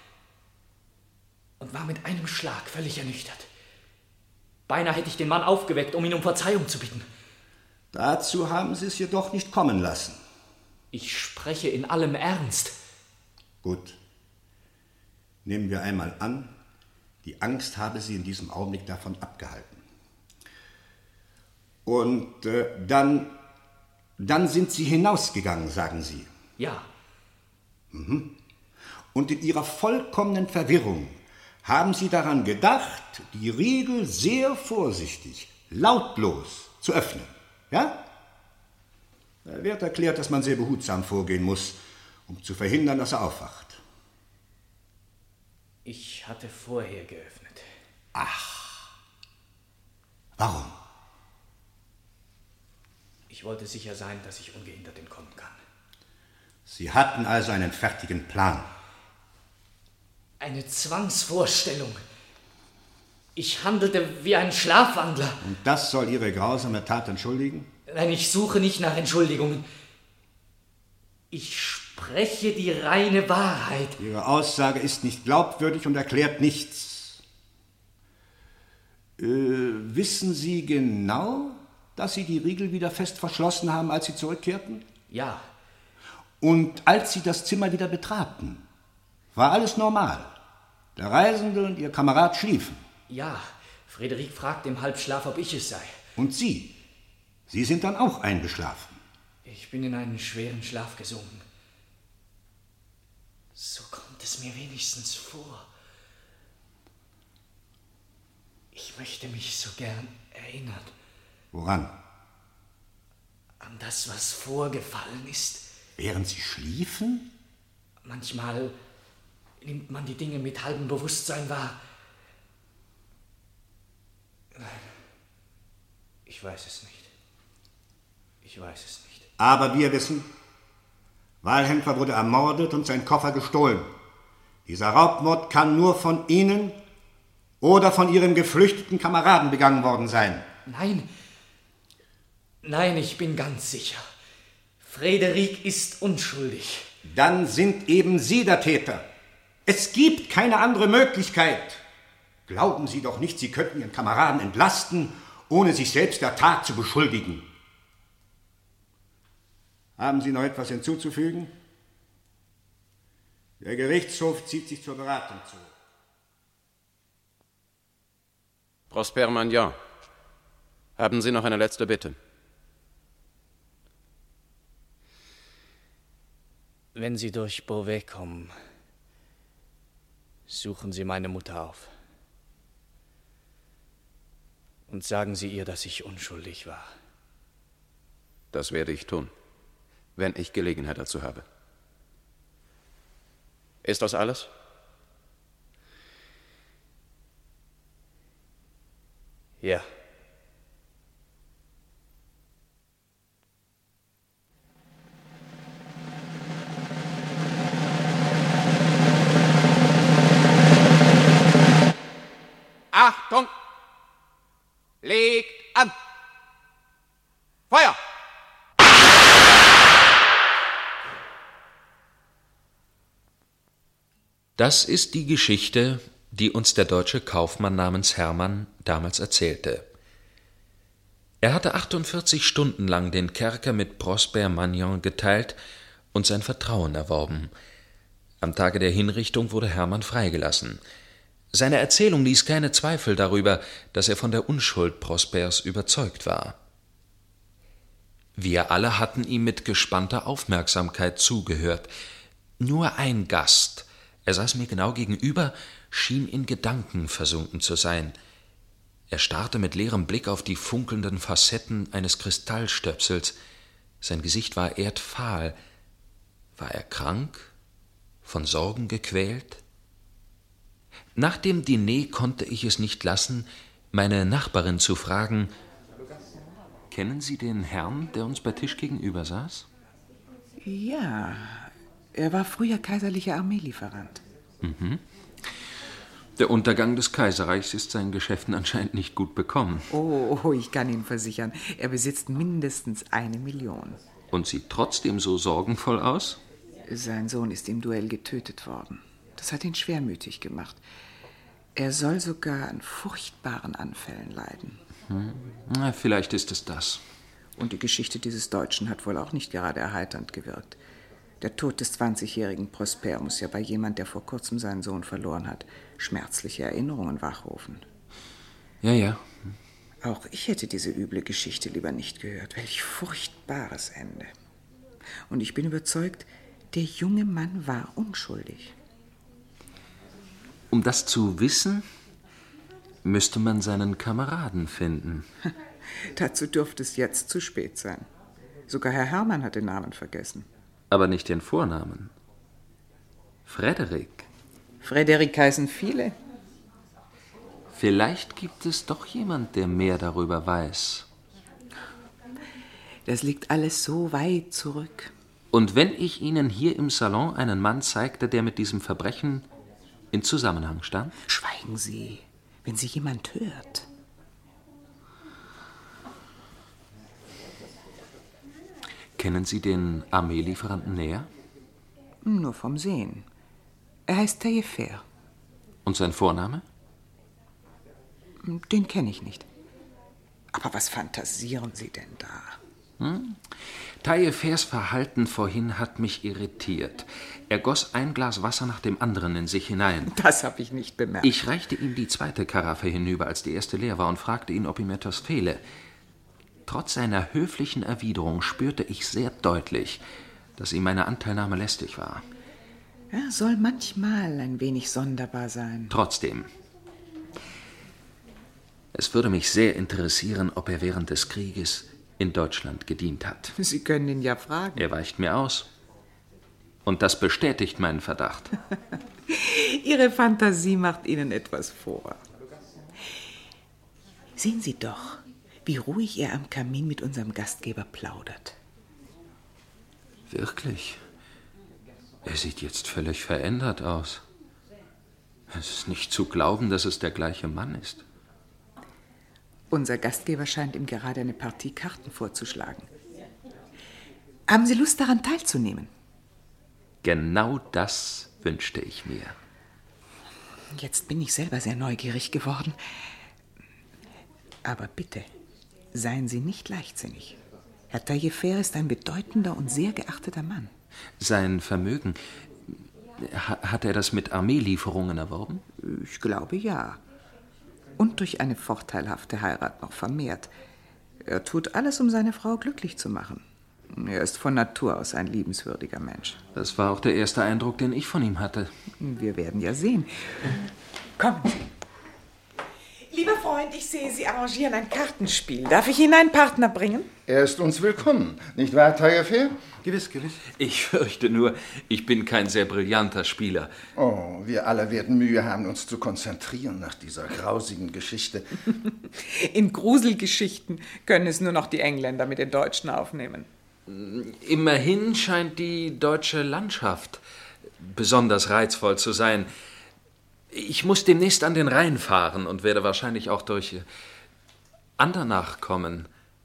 und war mit einem Schlag völlig ernüchtert. Beinahe hätte ich den Mann aufgeweckt, um ihn um Verzeihung zu bitten.
Dazu haben Sie es jedoch nicht kommen lassen.
Ich spreche in allem Ernst.
Gut. Nehmen wir einmal an, die Angst habe Sie in diesem Augenblick davon abgehalten. Und dann sind Sie hinausgegangen, sagen Sie.
Ja.
Mhm. Und in Ihrer vollkommenen Verwirrung haben Sie daran gedacht, die Riegel sehr vorsichtig, lautlos zu öffnen. Ja? Der Wirt erklärt, dass man sehr behutsam vorgehen muss, um zu verhindern, dass er aufwacht.
Ich hatte vorher geöffnet.
Ach. Warum?
Ich wollte sicher sein, dass ich ungehindert entkommen kann.
Sie hatten also einen fertigen Plan.
Eine Zwangsvorstellung. Ich handelte wie ein Schlafwandler.
Und das soll Ihre grausame Tat entschuldigen?
Nein, ich suche nicht nach Entschuldigungen. Ich spreche die reine Wahrheit.
Ihre Aussage ist nicht glaubwürdig und erklärt nichts. Wissen Sie genau, dass Sie die Riegel wieder fest verschlossen haben, als Sie zurückkehrten?
Ja.
Und als Sie das Zimmer wieder betraten, war alles normal? Der Reisende und Ihr Kamerad schliefen?
Ja, Frederik fragt im Halbschlaf, ob ich es sei.
Und Sie? Sie sind dann auch eingeschlafen?
Ich bin in einen schweren Schlaf gesunken. So kommt es mir wenigstens vor. Ich möchte mich so gern erinnern.
Woran?
An das, was vorgefallen ist.
Während Sie schliefen?
Manchmal nimmt man die Dinge mit halbem Bewusstsein wahr. Ich weiß es nicht. Ich weiß es nicht.
Aber wir wissen, Walhändler wurde ermordet und sein Koffer gestohlen. Dieser Raubmord kann nur von Ihnen oder von Ihrem geflüchteten Kameraden begangen worden sein.
Nein, ich bin ganz sicher. Frederik ist unschuldig.
Dann sind eben Sie der Täter. Es gibt keine andere Möglichkeit. Glauben Sie doch nicht, Sie könnten Ihren Kameraden entlasten, ohne sich selbst der Tat zu beschuldigen. Haben Sie noch etwas hinzuzufügen? Der Gerichtshof zieht sich zur Beratung zurück.
Prosper Magnan, haben Sie noch eine letzte Bitte?
Wenn Sie durch Beauvais kommen, suchen Sie meine Mutter auf. Und sagen Sie ihr, dass ich unschuldig war.
Das werde ich tun, wenn ich Gelegenheit dazu habe. Ist das alles?
Ja.
Achtung! Legt an! Feuer!
Das ist die Geschichte, die uns der deutsche Kaufmann namens Hermann damals erzählte. Er hatte 48 Stunden lang den Kerker mit Prosper Magnan geteilt und sein Vertrauen erworben. Am Tage der Hinrichtung wurde Hermann freigelassen. Seine Erzählung ließ keine Zweifel darüber, dass er von der Unschuld Prospers überzeugt war. Wir alle hatten ihm mit gespannter Aufmerksamkeit zugehört. Nur ein Gast, er saß mir genau gegenüber, schien in Gedanken versunken zu sein. Er starrte mit leerem Blick auf die funkelnden Facetten eines Kristallstöpsels. Sein Gesicht war erdfahl. War er krank? Von Sorgen gequält? Nach dem Diner konnte ich es nicht lassen, meine Nachbarin zu fragen: Kennen Sie den Herrn, der uns bei Tisch gegenüber saß?
Ja, er war früher kaiserlicher Armeelieferant.
Mhm. Der Untergang des Kaiserreichs ist seinen Geschäften anscheinend nicht gut bekommen.
Oh, ich kann Ihnen versichern, er besitzt mindestens 1 Million.
Und sieht trotzdem so sorgenvoll aus?
Sein Sohn ist im Duell getötet worden. Das hat ihn schwermütig gemacht. Er soll sogar an furchtbaren Anfällen leiden.
Na, vielleicht ist es das.
Und die Geschichte dieses Deutschen hat wohl auch nicht gerade erheiternd gewirkt. Der Tod des 20-jährigen Prosper muss ja bei jemand, der vor kurzem seinen Sohn verloren hat, schmerzliche Erinnerungen wachrufen.
Ja.
Auch ich hätte diese üble Geschichte lieber nicht gehört. Welch furchtbares Ende. Und ich bin überzeugt, der junge Mann war unschuldig.
Um das zu wissen, müsste man seinen Kameraden finden.
Dazu dürfte es jetzt zu spät sein. Sogar Herr Hermann hat den Namen vergessen.
Aber nicht den Vornamen. Frederik.
Frederik heißen viele.
Vielleicht gibt es doch jemand, der mehr darüber weiß.
Das liegt alles so weit zurück.
Und wenn ich Ihnen hier im Salon einen Mann zeigte, der mit diesem Verbrechen in Zusammenhang stand?
Schweigen Sie, wenn Sie jemand hört.
Kennen Sie den Armeelieferanten näher?
Nur vom Sehen. Er heißt Taillefer.
Und sein Vorname?
Den kenne ich nicht. Aber was fantasieren Sie denn da?
Taillefers Verhalten vorhin hat mich irritiert. Er goss ein Glas Wasser nach dem anderen in sich hinein.
Das habe ich nicht bemerkt.
Ich reichte ihm die zweite Karaffe hinüber, als die erste leer war, und fragte ihn, ob ihm etwas fehle. Trotz seiner höflichen Erwiderung spürte ich sehr deutlich, dass ihm meine Anteilnahme lästig war.
Er soll manchmal ein wenig sonderbar sein.
Trotzdem. Es würde mich sehr interessieren, ob er während des Krieges in Deutschland gedient hat.
Sie können ihn ja fragen.
Er weicht mir aus. Und das bestätigt meinen Verdacht.
Ihre Fantasie macht Ihnen etwas vor. Sehen Sie doch, wie ruhig er am Kamin mit unserem Gastgeber plaudert.
Wirklich? Er sieht jetzt völlig verändert aus. Es ist nicht zu glauben, dass es der gleiche Mann ist.
Unser Gastgeber scheint ihm gerade eine Partie Karten vorzuschlagen. Haben Sie Lust, daran teilzunehmen?
Genau das wünschte ich mir.
Jetzt bin ich selber sehr neugierig geworden. Aber bitte, seien Sie nicht leichtsinnig. Herr Taillefer ist ein bedeutender und sehr geachteter Mann.
Sein Vermögen, hat er das mit Armeelieferungen erworben?
Ich glaube, ja. Und durch eine vorteilhafte Heirat noch vermehrt. Er tut alles, um seine Frau glücklich zu machen. Er ist von Natur aus ein liebenswürdiger Mensch.
Das war auch der erste Eindruck, den ich von ihm hatte.
Wir werden ja sehen. Kommen Sie. Lieber Freund, ich sehe, Sie arrangieren ein Kartenspiel. Darf ich Ihnen einen Partner bringen?
Er ist uns willkommen, nicht wahr, Taillefer?
Gewiss, gewiss.
Ich fürchte nur, ich bin kein sehr brillanter Spieler.
Oh, wir alle werden Mühe haben, uns zu konzentrieren nach dieser grausigen Geschichte.
In Gruselgeschichten können es nur noch die Engländer mit den Deutschen aufnehmen.
Immerhin scheint die deutsche Landschaft besonders reizvoll zu sein. Ich muss demnächst an den Rhein fahren und werde wahrscheinlich auch durch Andernach kommen.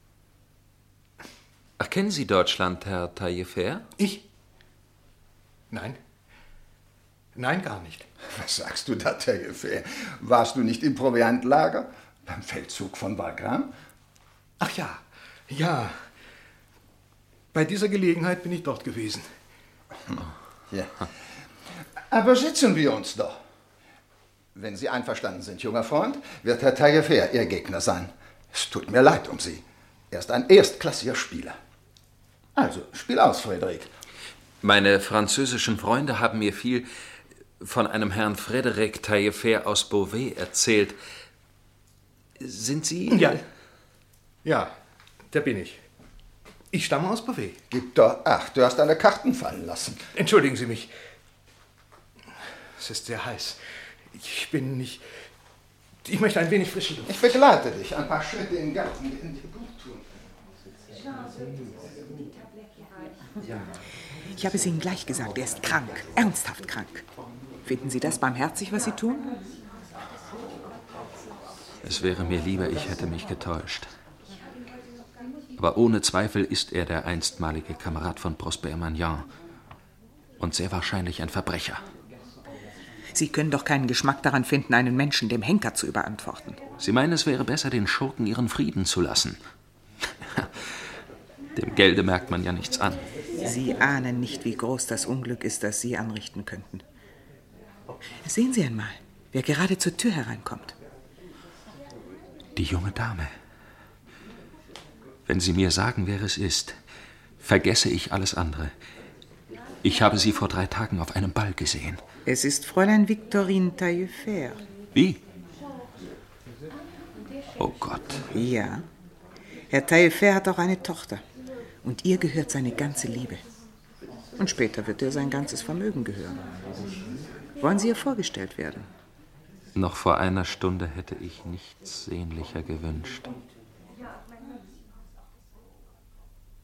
Ach, kennen Sie Deutschland, Herr Taillefer?
Ich? Nein. Nein, gar nicht.
Was sagst du da, Taillefer? Warst du nicht im Proviantlager? Beim Feldzug von Wagram?
Ach ja, ja. Bei dieser Gelegenheit bin ich dort gewesen.
Ja. Aber setzen wir uns doch. Wenn Sie einverstanden sind, junger Freund, wird Herr Taillefer Ihr Gegner sein. Es tut mir leid um Sie. Er ist ein erstklassiger Spieler. Also, spiel aus, Frédéric.
Meine französischen Freunde haben mir viel von einem Herrn Frédéric Taillefer aus Beauvais erzählt. Sind Sie...
Ja. Ja, der bin ich. Ich stamme aus Beauvais.
Gib doch acht, du hast deine Karten fallen lassen.
Entschuldigen Sie mich. Es ist sehr heiß. Ich möchte ein wenig frische Luft.
Ich begleite dich ein paar Schritte im Garten, die dir gut tun.
Ich habe es Ihnen gleich gesagt, er ist krank, ernsthaft krank. Finden Sie das barmherzig, was Sie tun?
Es wäre mir lieber, ich hätte mich getäuscht. Aber ohne Zweifel ist er der einstmalige Kamerad von Prosper Magnan und sehr wahrscheinlich ein Verbrecher.
Sie können doch keinen Geschmack daran finden, einen Menschen dem Henker zu überantworten.
Sie meinen, es wäre besser, den Schurken ihren Frieden zu lassen. Dem Gelde merkt man ja nichts an.
Sie ahnen nicht, wie groß das Unglück ist, das Sie anrichten könnten. Sehen Sie einmal, wer gerade zur Tür hereinkommt.
Die junge Dame. Wenn Sie mir sagen, wer es ist, vergesse ich alles andere. Ich habe sie vor 3 Tagen auf einem Ball gesehen.
Es ist Fräulein Victorine Taillefer.
Wie? Oh Gott.
Ja. Herr Taillefer hat auch eine Tochter. Und ihr gehört seine ganze Liebe. Und später wird ihr sein ganzes Vermögen gehören. Wollen Sie ihr vorgestellt werden?
Noch vor einer Stunde hätte ich nichts sehnlicher gewünscht.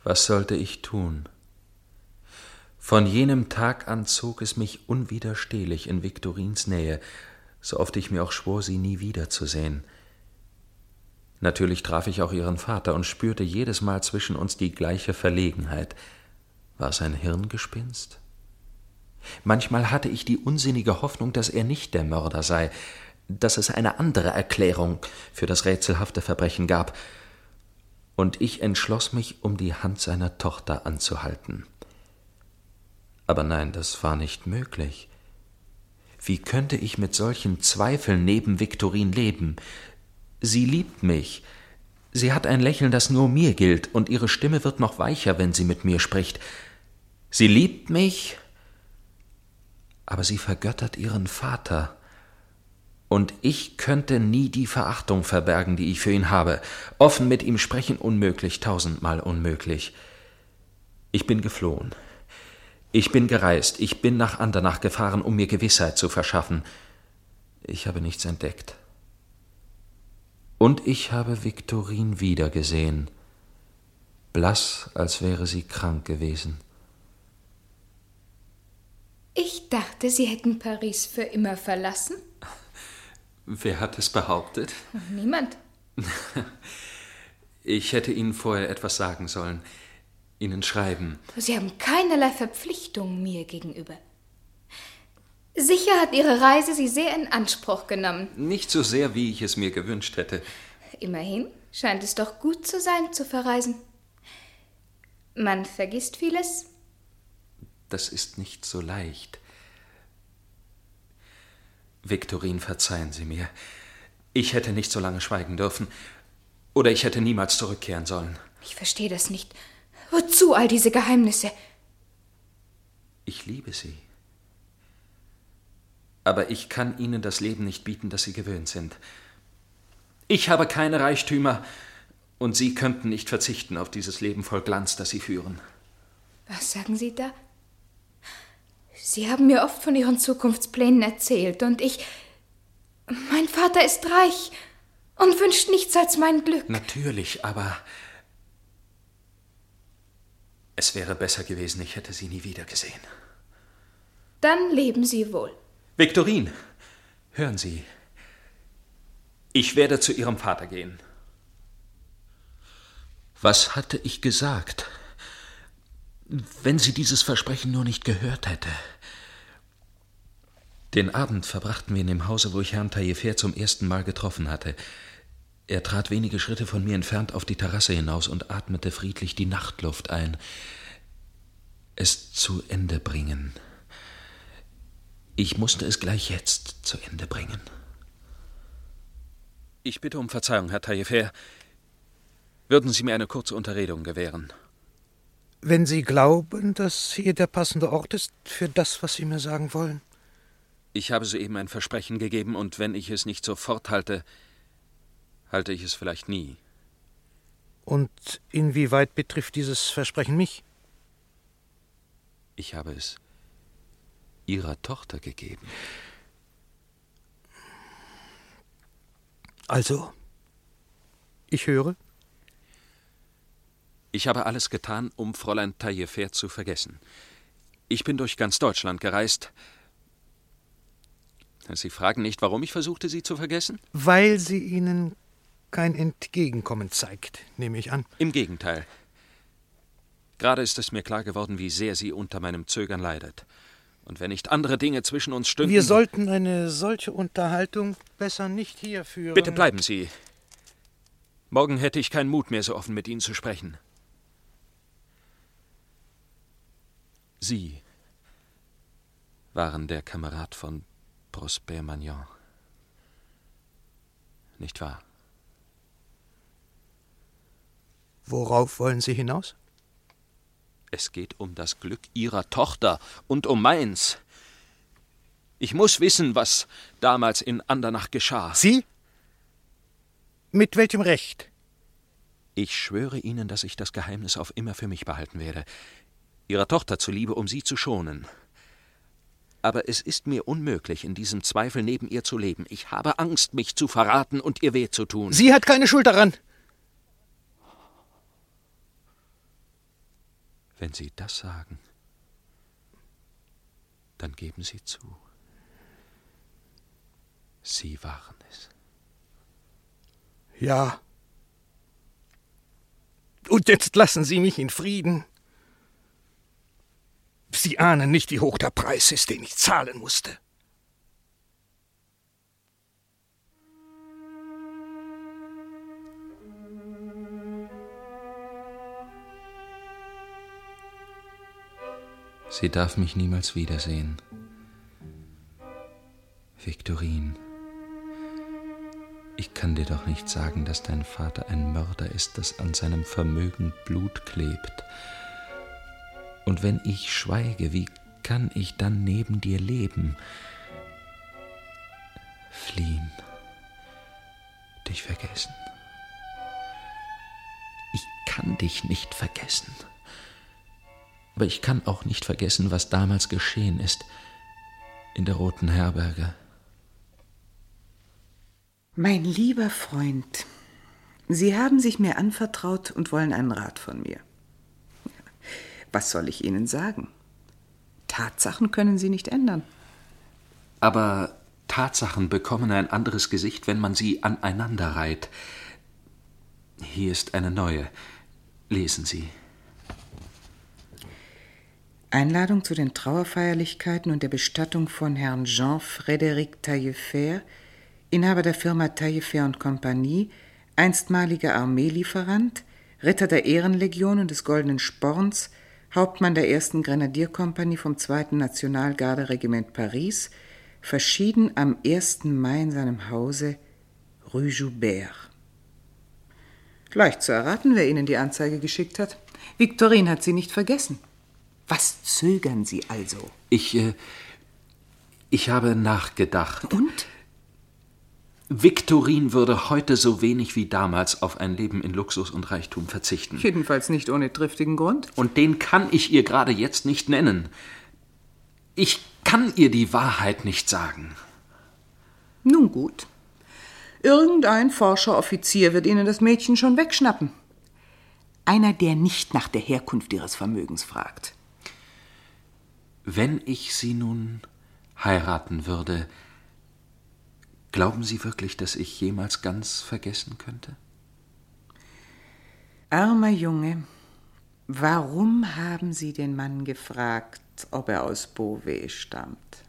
Was sollte ich tun? Von jenem Tag an zog es mich unwiderstehlich in Viktorins Nähe, so oft ich mir auch schwor, sie nie wiederzusehen. Natürlich traf ich auch ihren Vater und spürte jedes Mal zwischen uns die gleiche Verlegenheit. War es ein Hirngespinst? Manchmal hatte ich die unsinnige Hoffnung, dass er nicht der Mörder sei, dass es eine andere Erklärung für das rätselhafte Verbrechen gab, und ich entschloss mich, um die Hand seiner Tochter anzuhalten. Aber nein, das war nicht möglich. Wie könnte ich mit solchen Zweifeln neben Viktorin leben? Sie liebt mich. Sie hat ein Lächeln, das nur mir gilt, und ihre Stimme wird noch weicher, wenn sie mit mir spricht. Sie liebt mich, aber sie vergöttert ihren Vater. Und ich könnte nie die Verachtung verbergen, die ich für ihn habe. Offen mit ihm sprechen unmöglich, 1000-mal unmöglich. Ich bin geflohen. Ich bin gereist. Ich bin nach Andernach gefahren, um mir Gewissheit zu verschaffen. Ich habe nichts entdeckt. Und ich habe Viktorin wiedergesehen, blass, als wäre sie krank gewesen.
Ich dachte, Sie hätten Paris für immer verlassen.
Wer hat es behauptet?
Niemand.
Ich hätte Ihnen vorher etwas sagen sollen, Ihnen schreiben.
Sie haben keinerlei Verpflichtung mir gegenüber. Sicher hat Ihre Reise Sie sehr in Anspruch genommen.
Nicht so sehr, wie ich es mir gewünscht hätte.
Immerhin scheint es doch gut zu sein, zu verreisen. Man vergisst vieles.
Das ist nicht so leicht. Viktorin, verzeihen Sie mir. Ich hätte nicht so lange schweigen dürfen. Oder ich hätte niemals zurückkehren sollen.
Ich verstehe das nicht. Wozu all diese Geheimnisse?
Ich liebe Sie. Aber ich kann Ihnen das Leben nicht bieten, das Sie gewöhnt sind. Ich habe keine Reichtümer, und Sie könnten nicht verzichten auf dieses Leben voll Glanz, das Sie führen.
Was sagen Sie da? Sie haben mir oft von Ihren Zukunftsplänen erzählt, und mein Vater ist reich und wünscht nichts als mein Glück.
Natürlich, aber es wäre besser gewesen, ich hätte Sie nie wieder gesehen.
Dann leben Sie wohl.
Viktorin, hören Sie. Ich werde zu Ihrem Vater gehen. Was hatte ich gesagt? Wenn sie dieses Versprechen nur nicht gehört hätte. Den Abend verbrachten wir in dem Hause, wo ich Herrn Taillefer zum ersten Mal getroffen hatte. Er trat wenige Schritte von mir entfernt auf die Terrasse hinaus und atmete friedlich die Nachtluft ein. Es zu Ende bringen. Ich musste es gleich jetzt zu Ende bringen. Ich bitte um Verzeihung, Herr Taillefer. Würden Sie mir eine kurze Unterredung gewähren?
Wenn Sie glauben, dass hier der passende Ort ist für das, was Sie mir sagen wollen.
Ich habe soeben ein Versprechen gegeben, und wenn ich es nicht sofort halte, halte ich es vielleicht nie.
Und inwieweit betrifft dieses Versprechen mich?
Ich habe es Ihrer Tochter gegeben.
Also, ich höre.
Ich habe alles getan, um Fräulein Taillefer zu vergessen. Ich bin durch ganz Deutschland gereist. Sie fragen nicht, warum ich versuchte, sie zu vergessen?
Weil sie Ihnen kein Entgegenkommen zeigt, nehme ich an.
Im Gegenteil. Gerade ist es mir klar geworden, wie sehr sie unter meinem Zögern leidet. Und wenn nicht andere Dinge zwischen uns stünden...
Wir sollten eine solche Unterhaltung besser nicht hier führen.
Bitte bleiben Sie. Morgen hätte ich keinen Mut mehr, so offen mit Ihnen zu sprechen. Sie waren der Kamerad von Prosper Magnon. Nicht wahr?
Worauf wollen Sie hinaus?
Es geht um das Glück Ihrer Tochter und um meins. Ich muss wissen, was damals in Andernach geschah.
Sie? Mit welchem Recht?
Ich schwöre Ihnen, dass ich das Geheimnis auf immer für mich behalten werde. Ihrer Tochter zuliebe, um sie zu schonen. Aber es ist mir unmöglich, in diesem Zweifel neben ihr zu leben. Ich habe Angst, mich zu verraten und ihr weh zu tun.
Sie hat keine Schuld daran.
Wenn Sie das sagen, dann geben Sie zu. Sie waren es.
Ja. Und jetzt lassen Sie mich in Frieden. Sie ahnen nicht, wie hoch der Preis ist, den ich zahlen musste.
Sie darf mich niemals wiedersehen. Viktorin, ich kann dir doch nicht sagen, dass dein Vater ein Mörder ist, das an seinem Vermögen Blut klebt. Und wenn ich schweige, wie kann ich dann neben dir leben? Fliehen, dich vergessen. Ich kann dich nicht vergessen. Aber ich kann auch nicht vergessen, was damals geschehen ist in der Roten Herberge.
Mein lieber Freund, Sie haben sich mir anvertraut und wollen einen Rat von mir. Was soll ich Ihnen sagen? Tatsachen können Sie nicht ändern.
Aber Tatsachen bekommen ein anderes Gesicht, wenn man sie aneinander reiht. Hier ist eine neue. Lesen Sie.
Einladung zu den Trauerfeierlichkeiten und der Bestattung von Herrn Jean-Frédéric Taillefer, Inhaber der Firma Taillefer & Compagnie, einstmaliger Armeelieferant, Ritter der Ehrenlegion und des Goldenen Sporns, Hauptmann der 1. Grenadierkompanie vom 2. Nationalgarde-Regiment Paris, verschieden am 1. Mai in seinem Hause Rue Joubert. Leicht zu erraten, wer Ihnen die Anzeige geschickt hat. Viktorin hat Sie nicht vergessen. Was zögern Sie also?
Ich habe nachgedacht.
Und?
Viktorin würde heute so wenig wie damals auf ein Leben in Luxus und Reichtum verzichten.
Jedenfalls nicht ohne triftigen Grund.
Und den kann ich ihr gerade jetzt nicht nennen. Ich kann ihr die Wahrheit nicht sagen.
Nun gut. Irgendein forscher Offizier wird Ihnen das Mädchen schon wegschnappen. Einer, der nicht nach der Herkunft Ihres Vermögens fragt.
Wenn ich sie nun heiraten würde, glauben Sie wirklich, dass ich jemals ganz vergessen könnte?
Armer Junge, warum haben Sie den Mann gefragt, ob er aus Beauvais stammt?